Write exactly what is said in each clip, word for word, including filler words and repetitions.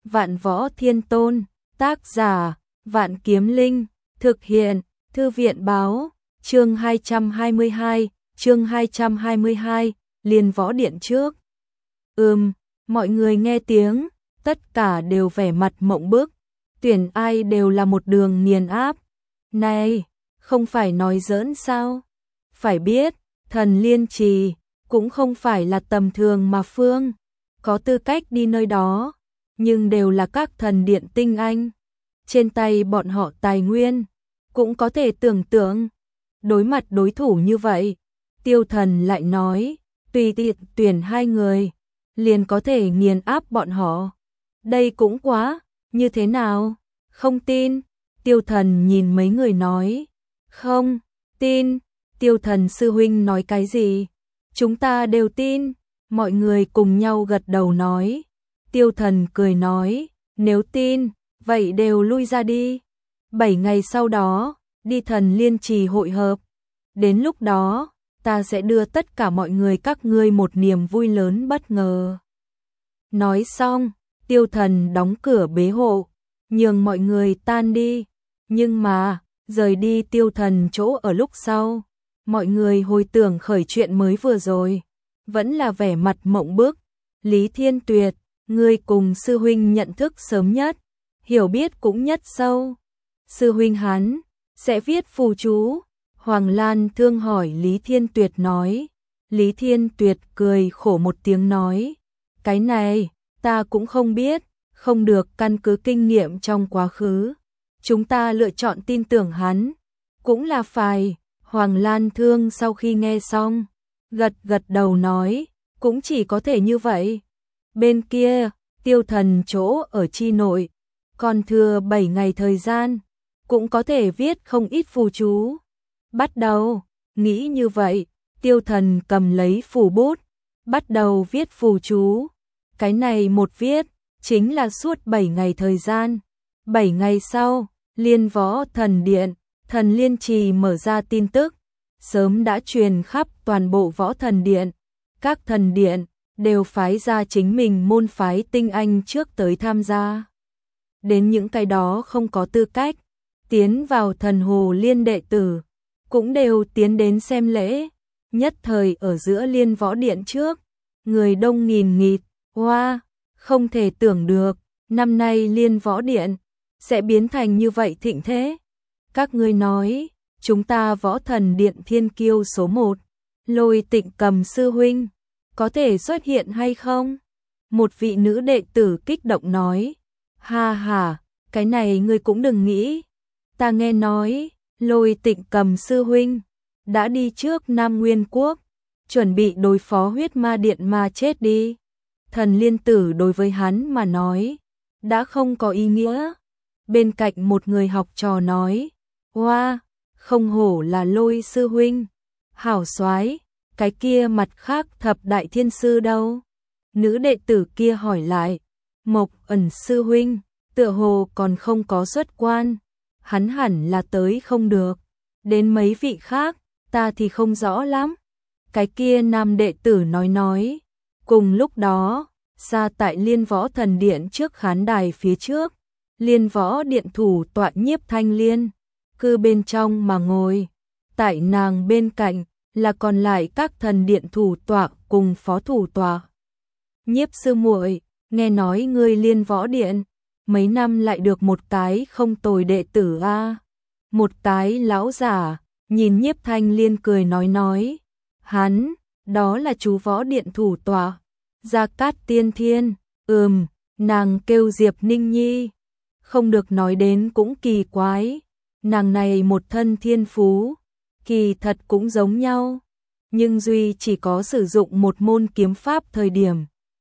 Vạn Võ Thiên Tôn, tác giả, Vạn Kiếm Linh, thực hiện, Thư viện báo, chương hai trăm hai mươi hai, chương hai trăm hai mươi hai, Liên Võ Điện trước. Ừm, mọi người nghe tiếng, tất cả đều vẻ mặt mộng bức, tuyển ai đều là một đường nghiền áp. Này, không phải nói giỡn sao? Phải biết, Thần Liên Trì cũng không phải là tầm thường mà Phương có tư cách đi nơi đó, nhưng đều là các thần điện tinh anh. Trên tay bọn họ tài nguyên, cũng có thể tưởng tượng. Đối mặt đối thủ như vậy, Tiêu Thần lại nói, tùy tiện tuyển hai người, liền có thể nghiền áp bọn họ. Đây cũng quá, như thế nào? Không tin? Tiêu Thần nhìn mấy người nói, không, tin. Tiêu Thần sư huynh nói cái gì? Chúng ta đều tin. Mọi người cùng nhau gật đầu nói. Tiêu Thần cười nói, nếu tin, vậy đều lui ra đi. Bảy ngày sau đó, đi Thần Liên Trì hội hợp. Đến lúc đó, ta sẽ đưa tất cả mọi người các ngươi một niềm vui lớn bất ngờ. Nói xong, Tiêu Thần đóng cửa bế hộ, nhường mọi người tan đi. Nhưng mà, rời đi Tiêu Thần chỗ ở lúc sau, mọi người hồi tưởng khởi chuyện mới vừa rồi, vẫn là vẻ mặt mộng bức. Lý Thiên Tuyệt, ngươi cùng sư huynh nhận thức sớm nhất, hiểu biết cũng nhất sâu. Sư huynh hắn sẽ viết phù chú. Hoàng Lan Thương hỏi Lý Thiên Tuyệt nói. Lý Thiên Tuyệt cười khổ một tiếng nói, cái này, ta cũng không biết, không được. Căn cứ kinh nghiệm trong quá khứ, chúng ta lựa chọn tin tưởng hắn, cũng là phải. Hoàng Lan Thương sau khi nghe xong, gật gật đầu nói, cũng chỉ có thể như vậy. Bên kia, Tiêu Thần chỗ ở chi nội, còn thừa bảy ngày thời gian, cũng có thể viết không ít phù chú. Bắt đầu, nghĩ như vậy, Tiêu Thần cầm lấy phù bút, bắt đầu viết phù chú. Cái này một viết, chính là suốt bảy ngày thời gian. Bảy ngày sau, Liên Võ Thần Điện, Thần Liên Trì mở ra tin tức, sớm đã truyền khắp toàn bộ Võ Thần Điện. Các thần điện đều phái ra chính mình môn phái tinh anh trước tới tham gia. Đến những cái đó không có tư cách tiến vào Thần Hồ Liên đệ tử, cũng đều tiến đến xem lễ. Nhất thời ở giữa Liên Võ Điện trước, người đông nghìn nghịt. Hoa, wow, không thể tưởng được, năm nay Liên Võ Điện sẽ biến thành như vậy thịnh thế. Các ngươi nói, chúng ta Võ Thần Điện thiên kiêu số một, Lôi Tịnh Cầm sư huynh, có thể xuất hiện hay không? Một vị nữ đệ tử kích động nói, ha ha, cái này ngươi cũng đừng nghĩ. Ta nghe nói, Lôi Tịnh Cầm sư huynh đã đi trước Nam Nguyên Quốc, chuẩn bị đối phó huyết ma điện mà chết đi. Thần Liên Tử đối với hắn mà nói, đã không có ý nghĩa. Bên cạnh một người học trò nói, hoa, wow, không hổ là Lôi sư huynh, hảo soái, cái kia mặt khác thập đại thiên sư đâu? Nữ đệ tử kia hỏi lại, Mộc Ẩn sư huynh, tựa hồ còn không có xuất quan, hắn hẳn là tới không được. Đến mấy vị khác, ta thì không rõ lắm. Cái kia nam đệ tử nói nói. Cùng lúc đó, xa tại Liên Võ Thần Điện trước khán đài phía trước, Liên Võ Điện thủ tọa Nhiếp Thanh Liên, cư bên trong mà ngồi. Tại nàng bên cạnh là còn lại các thần điện thủ tọa cùng phó thủ tọa. Nhiếp sư muội, nghe nói ngươi Liên Võ Điện mấy năm lại được một cái không tồi đệ tử a. À. Một cái lão giả nhìn Nhiếp Thanh Liên cười nói nói, hắn, đó là chú Võ Điện thủ tọa Gia Cát Tiên Thiên. Ừm, nàng kêu Diệp Ninh Nhi. Không được nói đến cũng kỳ quái, nàng này một thân thiên phú, kỳ thật cũng giống nhau, nhưng duy chỉ có sử dụng một môn kiếm pháp thời điểm,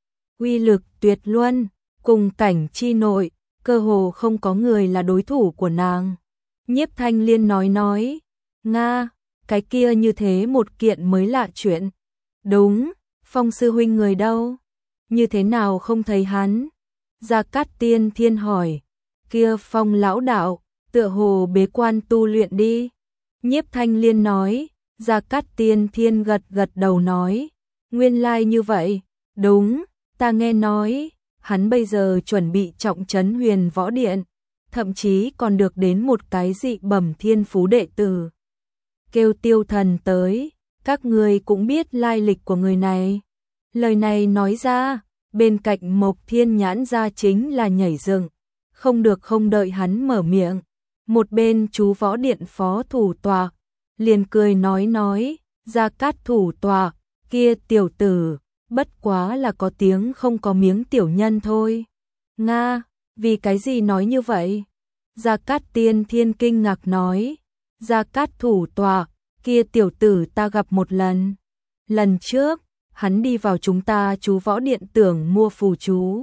uy lực tuyệt luân, cùng cảnh chi nội, cơ hồ không có người là đối thủ của nàng. Nhiếp Thanh Liên nói nói, Nga, cái kia như thế một kiện mới lạ chuyện. Đúng, Phong sư huynh người đâu? Như thế nào không thấy hắn? Gia Cát Tiên Thiên hỏi, kia Phong lão đạo, tựa hồ bế quan tu luyện đi. Nhiếp Thanh Liên nói. Gia Cát Tiên Thiên gật gật đầu nói, nguyên lai like như vậy, đúng, ta nghe nói, hắn bây giờ chuẩn bị trọng trấn Huyền Võ Điện, thậm chí còn được đến một cái dị bẩm thiên phú đệ tử. Kêu Tiêu Thần tới, các người cũng biết lai lịch của người này. Lời này nói ra, bên cạnh Mộc Thiên Nhãn ra chính là nhảy dựng, không được không đợi hắn mở miệng. Một bên chú Võ Điện phó thủ tọa, liền cười nói nói, Gia Cát thủ tọa, kia tiểu tử, bất quá là có tiếng không có miếng tiểu nhân thôi. Nga, vì cái gì nói như vậy? Gia Cát Tiên Thiên kinh ngạc nói, Gia Cát thủ tọa, kia tiểu tử ta gặp một lần. Lần trước, hắn đi vào chúng ta chú Võ Điện tưởng mua phù chú.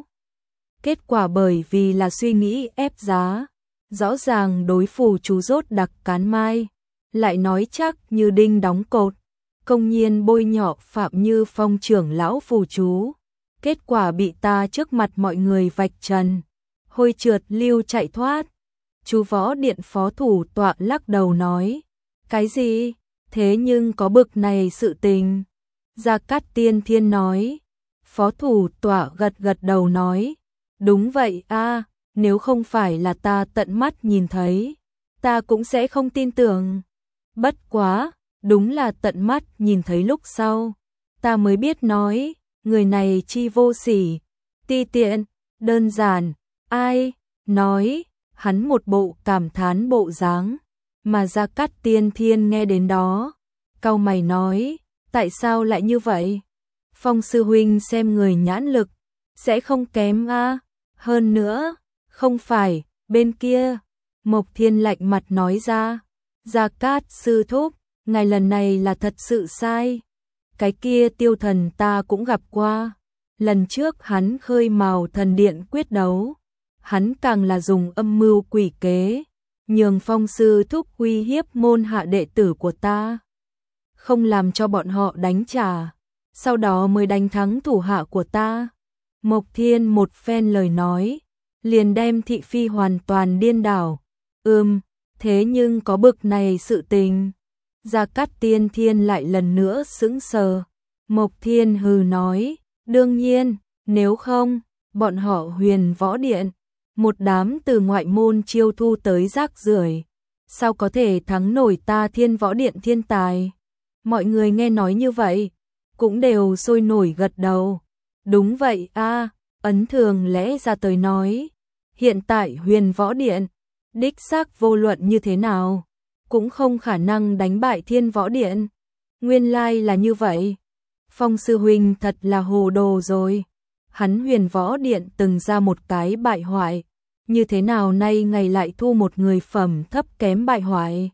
Kết quả bởi vì là suy nghĩ ép giá, rõ ràng đối phù chú rốt đặc cán mai, lại nói chắc như đinh đóng cột, công nhiên bôi nhọ Phạm Như Phong trưởng lão phù chú. Kết quả bị ta trước mặt mọi người vạch trần, hôi trượt lưu chạy thoát. Chú Võ Điện phó thủ tọa lắc đầu nói, cái gì? Thế nhưng có bực này sự tình. Gia Cát Tiên Thiên nói, phó thủ tọa gật gật đầu nói, đúng vậy a, nếu không phải là ta tận mắt nhìn thấy, ta cũng sẽ không tin tưởng. Bất quá, đúng là tận mắt nhìn thấy lúc sau, ta mới biết nói, người này chi vô sỉ, ti tiện, đơn giản, ai, nói, hắn một bộ cảm thán bộ dáng, mà Gia Cát Tiên Thiên nghe đến đó, cau mày nói, tại sao lại như vậy? Phong sư huynh xem người nhãn lực, sẽ không kém a, hơn nữa, không phải, bên kia, Mộc Thiên lạnh mặt nói ra, Gia Cát sư thúc, ngài lần này là thật sự sai. Cái kia Tiêu Thần ta cũng gặp qua, lần trước hắn khơi mào thần điện quyết đấu, hắn càng là dùng âm mưu quỷ kế, nhường Phong sư thúc uy hiếp môn hạ đệ tử của ta, không làm cho bọn họ đánh trả, sau đó mới đánh thắng thủ hạ của ta. Mộc Thiên một phen lời nói, liền đem thị phi hoàn toàn điên đảo. Ừm, thế nhưng có bực này sự tình. Gia Cát Tiên Thiên lại lần nữa sững sờ. Mộc Thiên hừ nói, đương nhiên, nếu không, bọn họ Huyền Võ Điện, một đám từ ngoại môn chiêu thu tới rác rưởi, sao có thể thắng nổi ta Thiên Võ Điện thiên tài. Mọi người nghe nói như vậy, cũng đều sôi nổi gật đầu. Đúng vậy a, ấn thường lẽ ra tới nói, hiện tại Huyền Võ Điện, đích xác vô luận như thế nào, cũng không khả năng đánh bại Thiên Võ Điện. Nguyên lai là như vậy. Phong sư huynh thật là hồ đồ rồi. Hắn Huyền Võ Điện từng ra một cái bại hoại, như thế nào nay ngày lại thu một người phẩm thấp kém bại hoại.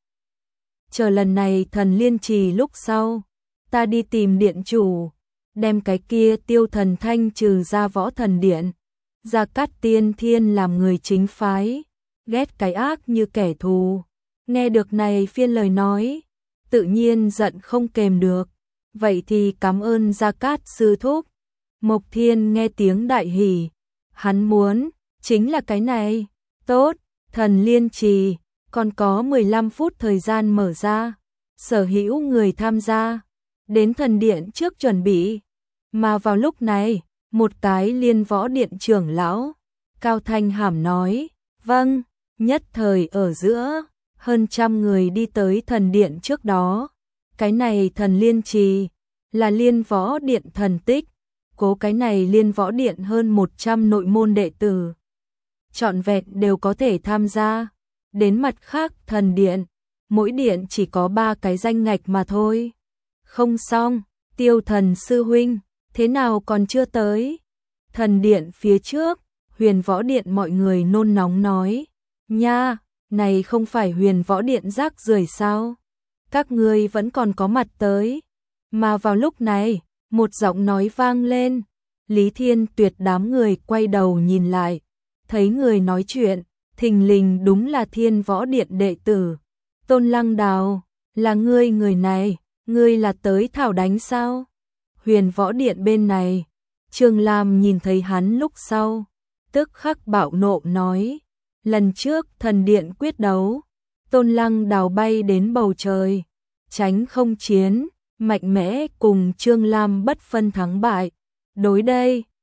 Chờ lần này thần liên trì lúc sau, ta đi tìm điện chủ, đem cái kia Tiêu Thần thanh trừ ra Võ Thần Điện. Gia Cát Tiên Thiên làm người chính phái, ghét cái ác như kẻ thù. Nghe được này phiên lời nói, tự nhiên giận không kềm được. Vậy thì cảm ơn Gia Cát sư thúc. Mộc Thiên nghe tiếng đại hỉ, hắn muốn, chính là cái này. Tốt, thần liên trì, còn có mười lăm phút thời gian mở ra. Sở hữu người tham gia, đến thần điện trước chuẩn bị. Mà vào lúc này, một cái Liên Võ Điện trưởng lão, Cao Thanh Hàm nói, vâng, nhất thời ở giữa, hơn trăm người đi tới thần điện trước đó. Cái này thần liên trì, là Liên Võ Điện thần tích, cố cái này Liên Võ Điện hơn một trăm nội môn đệ tử. Trọn vẹn đều có thể tham gia, đến mặt khác thần điện, mỗi điện chỉ có ba cái danh ngạch mà thôi. Không xong, Tiêu Thần sư huynh, thế nào còn chưa tới? Thần điện phía trước, Huyền Võ Điện mọi người nôn nóng nói, nha, này không phải Huyền Võ Điện rác rưởi sao? Các ngươi vẫn còn có mặt tới. Mà vào lúc này, một giọng nói vang lên, Lý Thiên Tuyệt đám người quay đầu nhìn lại, thấy người nói chuyện, thình lình đúng là Thiên Võ Điện đệ tử. Tôn Lăng Đào, là ngươi người này, ngươi là tới thảo đánh sao? Huyền Võ Điện bên này, Trương Lam nhìn thấy hắn lúc sau, tức khắc bạo nộ nói, lần trước thần điện quyết đấu, Tôn Lăng Đào bay đến bầu trời, tránh không chiến, mạnh mẽ cùng Trương Lam bất phân thắng bại. Đối đây,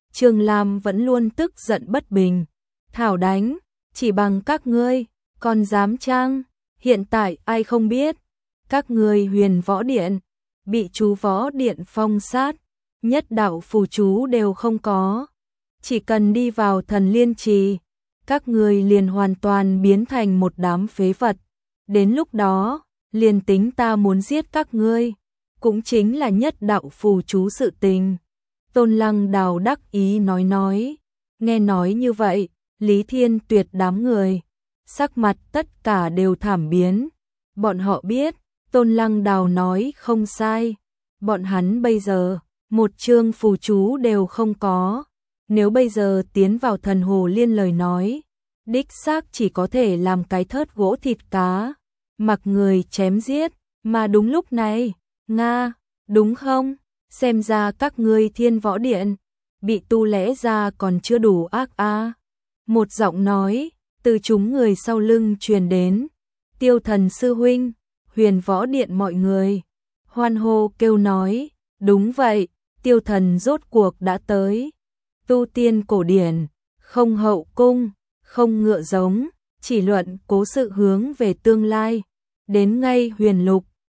Trường Lam vẫn luôn tức giận bất bình. Thảo đánh, chỉ bằng các ngươi, còn dám chăng? Hiện tại ai không biết, các ngươi Huyền Võ Điện bị chú Võ Điện phong sát, nhất đạo phù chú đều không có. Chỉ cần đi vào Thần Liên Trì, các ngươi liền hoàn toàn biến thành một đám phế vật. Đến lúc đó, liền tính ta muốn giết các ngươi, cũng chính là nhất đạo phù chú sự tình. Tôn Lăng Đào đắc ý nói nói. Nghe nói như vậy, Lý Thiên Tuyệt đám người, sắc mặt tất cả đều thảm biến. Bọn họ biết, Tôn Lăng Đào nói không sai. Bọn hắn bây giờ, một chương phù chú đều không có. Nếu bây giờ tiến vào Thần Hồ Liên lời nói, đích xác chỉ có thể làm cái thớt gỗ thịt cá, mặc người chém giết. Mà đúng lúc này, Nga, đúng không? Xem ra các ngươi Thiên Võ Điện bị tu lẽ ra còn chưa đủ ác a. À. Một giọng nói từ chúng người sau lưng truyền đến. Tiêu Thần sư huynh, Huyền Võ Điện mọi người hoan hô kêu nói, đúng vậy, Tiêu Thần rốt cuộc đã tới. Tu tiên cổ điển, không hậu cung, không ngựa giống, chỉ luận cố sự hướng về tương lai. Đến ngay Huyền Lục,